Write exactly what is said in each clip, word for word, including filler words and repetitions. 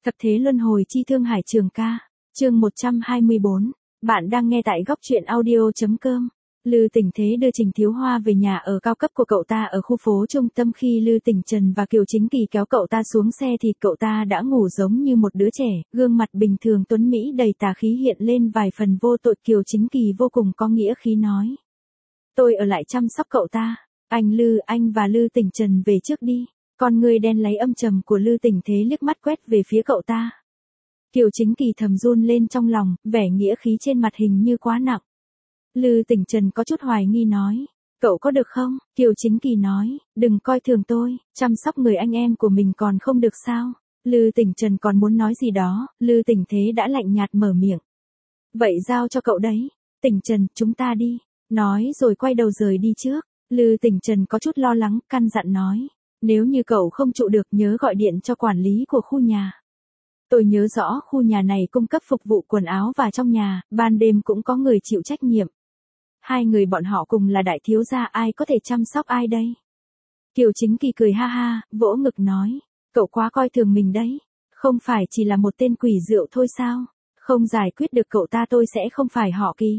Thập thế luân hồi chi thương hải trường ca, chương một trăm hai mươi bốn. Bạn đang nghe tại góc truyện audio.com. Lư Tỉnh Thế đưa Trình Thiếu Hoa về nhà ở cao cấp của cậu ta ở khu phố trung tâm. Khi Lư Tỉnh Trần và Kiều Chính Kỳ kéo cậu ta xuống xe thì cậu ta đã ngủ giống như một đứa trẻ, gương mặt bình thường tuấn mỹ đầy tà khí hiện lên vài phần vô tội. Kiều Chính Kỳ vô cùng có nghĩa khí nói: "Tôi ở lại chăm sóc cậu ta, anh Lư, anh và Lư Tỉnh Trần về trước đi." Con người đen láy âm trầm của Lư Tỉnh Thế liếc mắt quét về phía cậu ta. Kiều Chính Kỳ thầm run lên trong lòng, vẻ nghĩa khí trên mặt hình như quá nặng. Lư Tỉnh Trần có chút hoài nghi nói: "Cậu có được không?" Kiều Chính Kỳ nói: "Đừng coi thường tôi, chăm sóc người anh em của mình còn không được sao?" Lư Tỉnh Trần còn muốn nói gì đó, Lư Tỉnh Thế đã lạnh nhạt mở miệng: "Vậy giao cho cậu đấy. Tỉnh Trần, chúng ta đi." Nói rồi quay đầu rời đi trước. Lư Tỉnh Trần có chút lo lắng, căn dặn nói: "Nếu như cậu không trụ được nhớ gọi điện cho quản lý của khu nhà. Tôi nhớ rõ khu nhà này cung cấp phục vụ quần áo và trong nhà, ban đêm cũng có người chịu trách nhiệm. Hai người bọn họ cùng là đại thiếu gia, ai có thể chăm sóc ai đây?" Kiều Chính Kỳ cười ha ha, vỗ ngực nói: "Cậu quá coi thường mình đấy. Không phải chỉ là một tên quỷ rượu thôi sao? Không giải quyết được cậu ta tôi sẽ không phải họ Kỳ."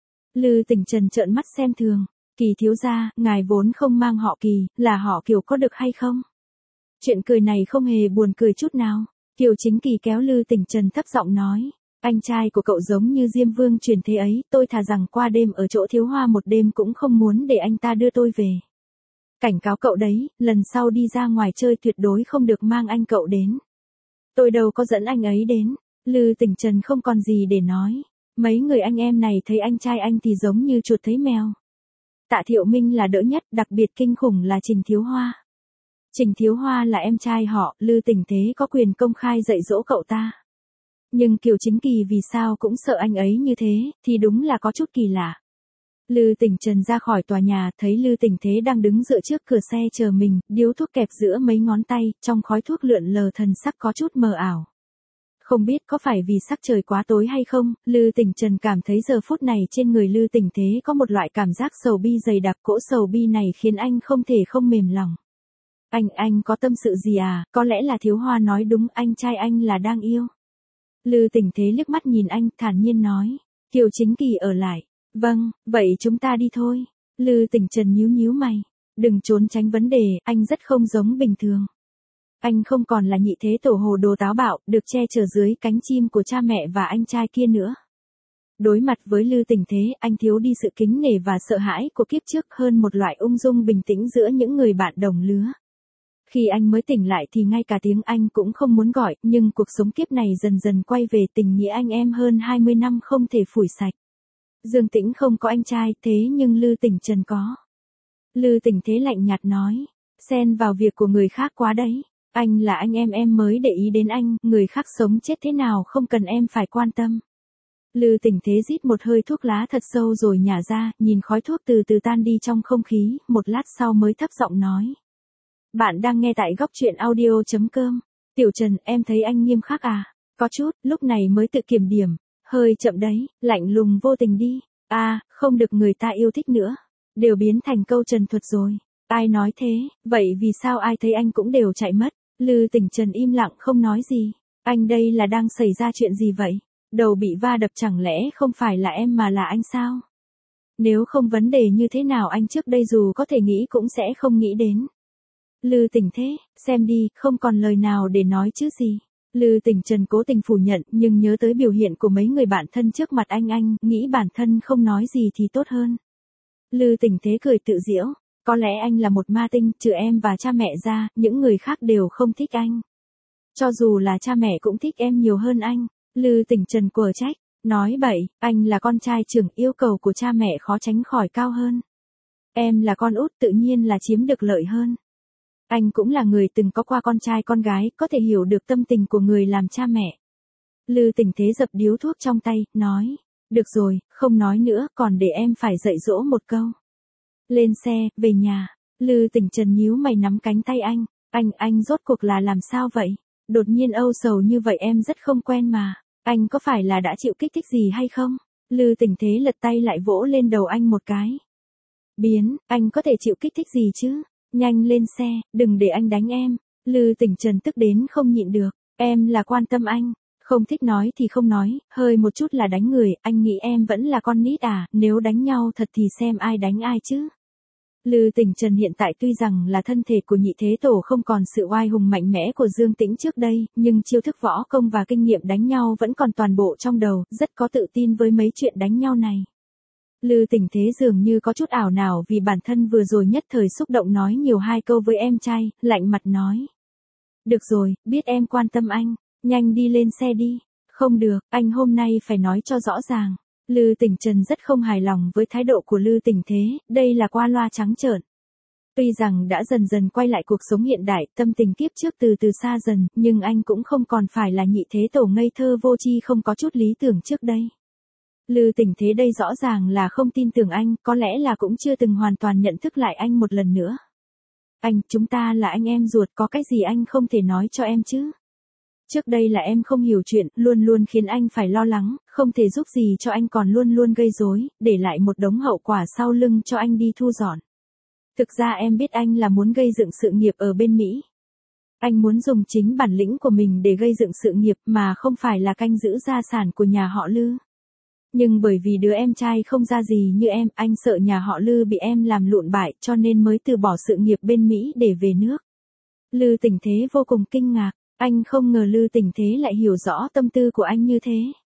Lư Tỉnh Trần trợn mắt xem thường: "Kỳ thiếu gia, ngài vốn không mang họ Kỳ, là họ Kiều có được hay không?" Chuyện cười này không hề buồn cười chút nào. Kiều Chính Kỳ kéo Lư Tỉnh Trần thấp giọng nói: "Anh trai của cậu giống như Diêm Vương truyền thế ấy, tôi thà rằng qua đêm ở chỗ Thiếu Hoa một đêm cũng không muốn để anh ta đưa tôi về. Cảnh cáo cậu đấy, lần sau đi ra ngoài chơi tuyệt đối không được mang anh cậu đến. Tôi đâu có dẫn anh ấy đến." Lư Tỉnh Trần không còn gì để nói. Mấy người anh em này thấy anh trai anh thì giống như chuột thấy mèo. Tạ Thiệu Minh là đỡ nhất, đặc biệt kinh khủng là Trình Thiếu Hoa. Trình Thiếu Hoa là em trai họ, Lư Tỉnh Thế có quyền công khai dạy dỗ cậu ta. Nhưng Kiều Chính Kỳ vì sao cũng sợ anh ấy như thế, thì đúng là có chút kỳ lạ. Lư Tỉnh Trần ra khỏi tòa nhà, thấy Lư Tỉnh Thế đang đứng dựa trước cửa xe chờ mình, điếu thuốc kẹp giữa mấy ngón tay, trong khói thuốc lượn lờ thần sắc có chút mờ ảo. Không biết có phải vì sắc trời quá tối hay không, Lư Tỉnh Trần cảm thấy giờ phút này trên người Lư Tỉnh Thế có một loại cảm giác sầu bi dày đặc, cỗ sầu bi này khiến anh không thể không mềm lòng. Anh, anh có tâm sự gì à? Có lẽ là Thiếu Hoa nói đúng, anh trai anh là đang yêu." Lư Tỉnh Thế liếc mắt nhìn anh, thản nhiên nói. Kiều Chính Kỳ ở lại: "Vâng, vậy chúng ta đi thôi." Lư Tỉnh Trần nhíu nhíu mày: "Đừng trốn tránh vấn đề, anh rất không giống bình thường. Anh không còn là nhị thế tổ hồ đồ táo bạo, được che chở dưới cánh chim của cha mẹ và anh trai kia nữa." Đối mặt với Lư Tỉnh Thế, anh thiếu đi sự kính nể và sợ hãi của kiếp trước, hơn một loại ung dung bình tĩnh giữa những người bạn đồng lứa. Khi anh mới tỉnh lại thì ngay cả tiếng anh cũng không muốn gọi, nhưng cuộc sống kiếp này dần dần quay về, tình nghĩa anh em hơn hai mươi năm không thể phủi sạch. Dương Tĩnh không có anh trai, thế nhưng Lư Tỉnh Trần có. Lư Tỉnh Thế lạnh nhạt nói: "Xen vào việc của người khác quá đấy. Anh là anh em em mới để ý đến anh, người khác sống chết thế nào không cần em phải quan tâm." Lư Tỉnh Thế rít một hơi thuốc lá thật sâu rồi nhả ra, nhìn khói thuốc từ từ tan đi trong không khí, một lát sau mới thấp giọng nói: "Bạn đang nghe tại góc truyện audio.com. Tiểu Trần, em thấy anh nghiêm khắc à?" "Có chút." Lúc này mới tự kiểm điểm: "Hơi chậm đấy, lạnh lùng vô tình đi." "À, không được người ta yêu thích nữa. Đều biến thành câu trần thuật rồi." "Ai nói thế? Vậy vì sao ai thấy anh cũng đều chạy mất?" Lư Tỉnh Trần im lặng không nói gì. Anh đây là đang xảy ra chuyện gì vậy? Đầu bị va đập chẳng lẽ không phải là em mà là anh sao? Nếu không vấn đề như thế nào anh trước đây dù có thể nghĩ cũng sẽ không nghĩ đến. Lư Tỉnh Thế, xem đi, không còn lời nào để nói chứ gì. Lư Tỉnh Trần cố tình phủ nhận, nhưng nhớ tới biểu hiện của mấy người bạn thân trước mặt anh anh, nghĩ bản thân không nói gì thì tốt hơn. Lư Tỉnh Thế cười tự giễu: "Có lẽ anh là một ma tinh, trừ em và cha mẹ ra, những người khác đều không thích anh. Cho dù là cha mẹ cũng thích em nhiều hơn anh." Lư Tỉnh Trần quở trách: "Nói bậy, anh là con trai trưởng, yêu cầu của cha mẹ khó tránh khỏi cao hơn. Em là con út tự nhiên là chiếm được lợi hơn. Anh cũng là người từng có qua con trai con gái, có thể hiểu được tâm tình của người làm cha mẹ." Lư Tỉnh Thế dập điếu thuốc trong tay, nói: "Được rồi, không nói nữa, còn để em phải dạy dỗ một câu. Lên xe, về nhà." Lư Tỉnh Trần nhíu mày nắm cánh tay anh: Anh, anh rốt cuộc là làm sao vậy? Đột nhiên âu sầu như vậy em rất không quen mà. Anh có phải là đã chịu kích thích gì hay không?" Lư Tỉnh Thế lật tay lại vỗ lên đầu anh một cái. "Biến, anh có thể chịu kích thích gì chứ? Nhanh lên xe, đừng để anh đánh em." Lư Tỉnh Trần tức đến không nhịn được. Em là quan tâm anh, không thích nói thì không nói, hơi một chút là đánh người, anh nghĩ em vẫn là con nít à, nếu đánh nhau thật thì xem ai đánh ai chứ. Lư Tình Trần hiện tại tuy rằng là thân thể của nhị thế tổ không còn sự oai hùng mạnh mẽ của Dương Tĩnh trước đây, nhưng chiêu thức võ công và kinh nghiệm đánh nhau vẫn còn toàn bộ trong đầu, rất có tự tin với mấy chuyện đánh nhau này. Lư Tình Thế dường như có chút ảo não vì bản thân vừa rồi nhất thời xúc động nói nhiều hai câu với em trai, lạnh mặt nói. Được rồi, biết em quan tâm anh, nhanh đi lên xe đi. Không được, anh hôm nay phải nói cho rõ ràng. Lư Tình Trần rất không hài lòng với thái độ của Lư Tình Thế, đây là qua loa trắng trợn. Tuy rằng đã dần dần quay lại cuộc sống hiện đại, tâm tình kiếp trước từ từ xa dần, nhưng anh cũng không còn phải là nhị thế tổ ngây thơ vô tri không có chút lý tưởng trước đây. Lư Tình Thế đây rõ ràng là không tin tưởng anh, có lẽ là cũng chưa từng hoàn toàn nhận thức lại anh một lần nữa. Anh, chúng ta là anh em ruột, có cái gì anh không thể nói cho em chứ? Trước đây là em không hiểu chuyện, luôn luôn khiến anh phải lo lắng, không thể giúp gì cho anh còn luôn luôn gây rối, để lại một đống hậu quả sau lưng cho anh đi thu dọn. Thực ra em biết anh là muốn gây dựng sự nghiệp ở bên Mỹ. Anh muốn dùng chính bản lĩnh của mình để gây dựng sự nghiệp mà không phải là canh giữ gia sản của nhà họ Lư. Nhưng bởi vì đứa em trai không ra gì như em, anh sợ nhà họ Lư bị em làm lụn bại cho nên mới từ bỏ sự nghiệp bên Mỹ để về nước. Lư Tình Thế vô cùng kinh ngạc, anh không ngờ Lư Tình Thế lại hiểu rõ tâm tư của anh như thế.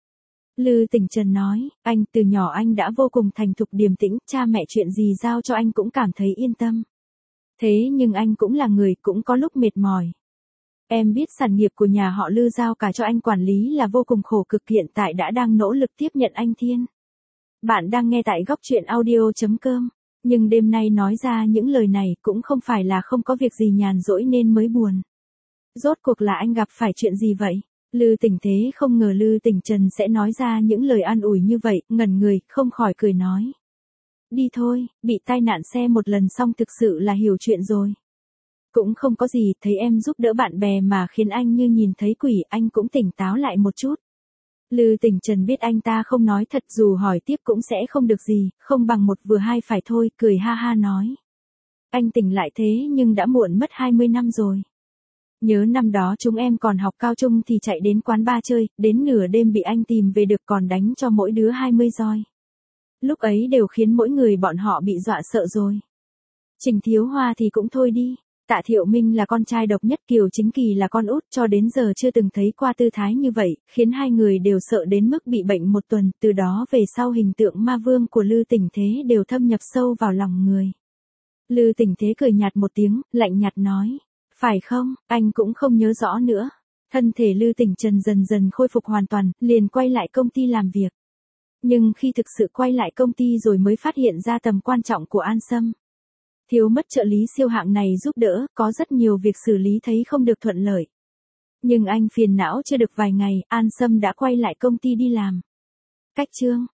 Lư Tình Trần nói, anh từ nhỏ anh đã vô cùng thành thục điềm tĩnh, cha mẹ chuyện gì giao cho anh cũng cảm thấy yên tâm. Thế nhưng anh cũng là người, cũng có lúc mệt mỏi. Em biết sản nghiệp của nhà họ Lư giao cả cho anh quản lý là vô cùng khổ cực, hiện tại đã đang nỗ lực tiếp nhận anh Thiên. Bạn đang nghe tại góc truyện audio chấm com, nhưng đêm nay nói ra những lời này cũng không phải là không có việc gì nhàn rỗi nên mới buồn. Rốt cuộc là anh gặp phải chuyện gì vậy? Lư Tình Thế không ngờ Lư Tình Trần sẽ nói ra những lời an ủi như vậy, ngẩn người, không khỏi cười nói. Đi thôi, bị tai nạn xe một lần xong thực sự là hiểu chuyện rồi. Cũng không có gì, thấy em giúp đỡ bạn bè mà khiến anh như nhìn thấy quỷ, anh cũng tỉnh táo lại một chút. Lư Tình Trần biết anh ta không nói thật, dù hỏi tiếp cũng sẽ không được gì, không bằng một vừa hai phải thôi, cười ha ha nói. Anh tỉnh lại thế nhưng đã muộn mất hai mươi năm rồi. Nhớ năm đó chúng em còn học cao trung thì chạy đến quán bar chơi, đến nửa đêm bị anh tìm về được còn đánh cho mỗi đứa hai mươi roi. Lúc ấy đều khiến mỗi người bọn họ bị dọa sợ rồi. Trình Thiếu Hoa thì cũng thôi đi. Tạ Thiệu Minh là con trai độc nhất, Kiều Chính Kỳ là con út, cho đến giờ chưa từng thấy qua tư thái như vậy, khiến hai người đều sợ đến mức bị bệnh một tuần, từ đó về sau hình tượng ma vương của Lư Tình Thế đều thâm nhập sâu vào lòng người. Lư Tình Thế cười nhạt một tiếng, lạnh nhạt nói, phải không, anh cũng không nhớ rõ nữa. Thân thể Lư Tình Trần dần dần khôi phục hoàn toàn, liền quay lại công ty làm việc. Nhưng khi thực sự quay lại công ty rồi mới phát hiện ra tầm quan trọng của An Sâm. Thiếu mất trợ lý siêu hạng này giúp đỡ, có rất nhiều việc xử lý thấy không được thuận lợi. Nhưng anh phiền não chưa được vài ngày, An Sâm đã quay lại công ty đi làm. Cách chương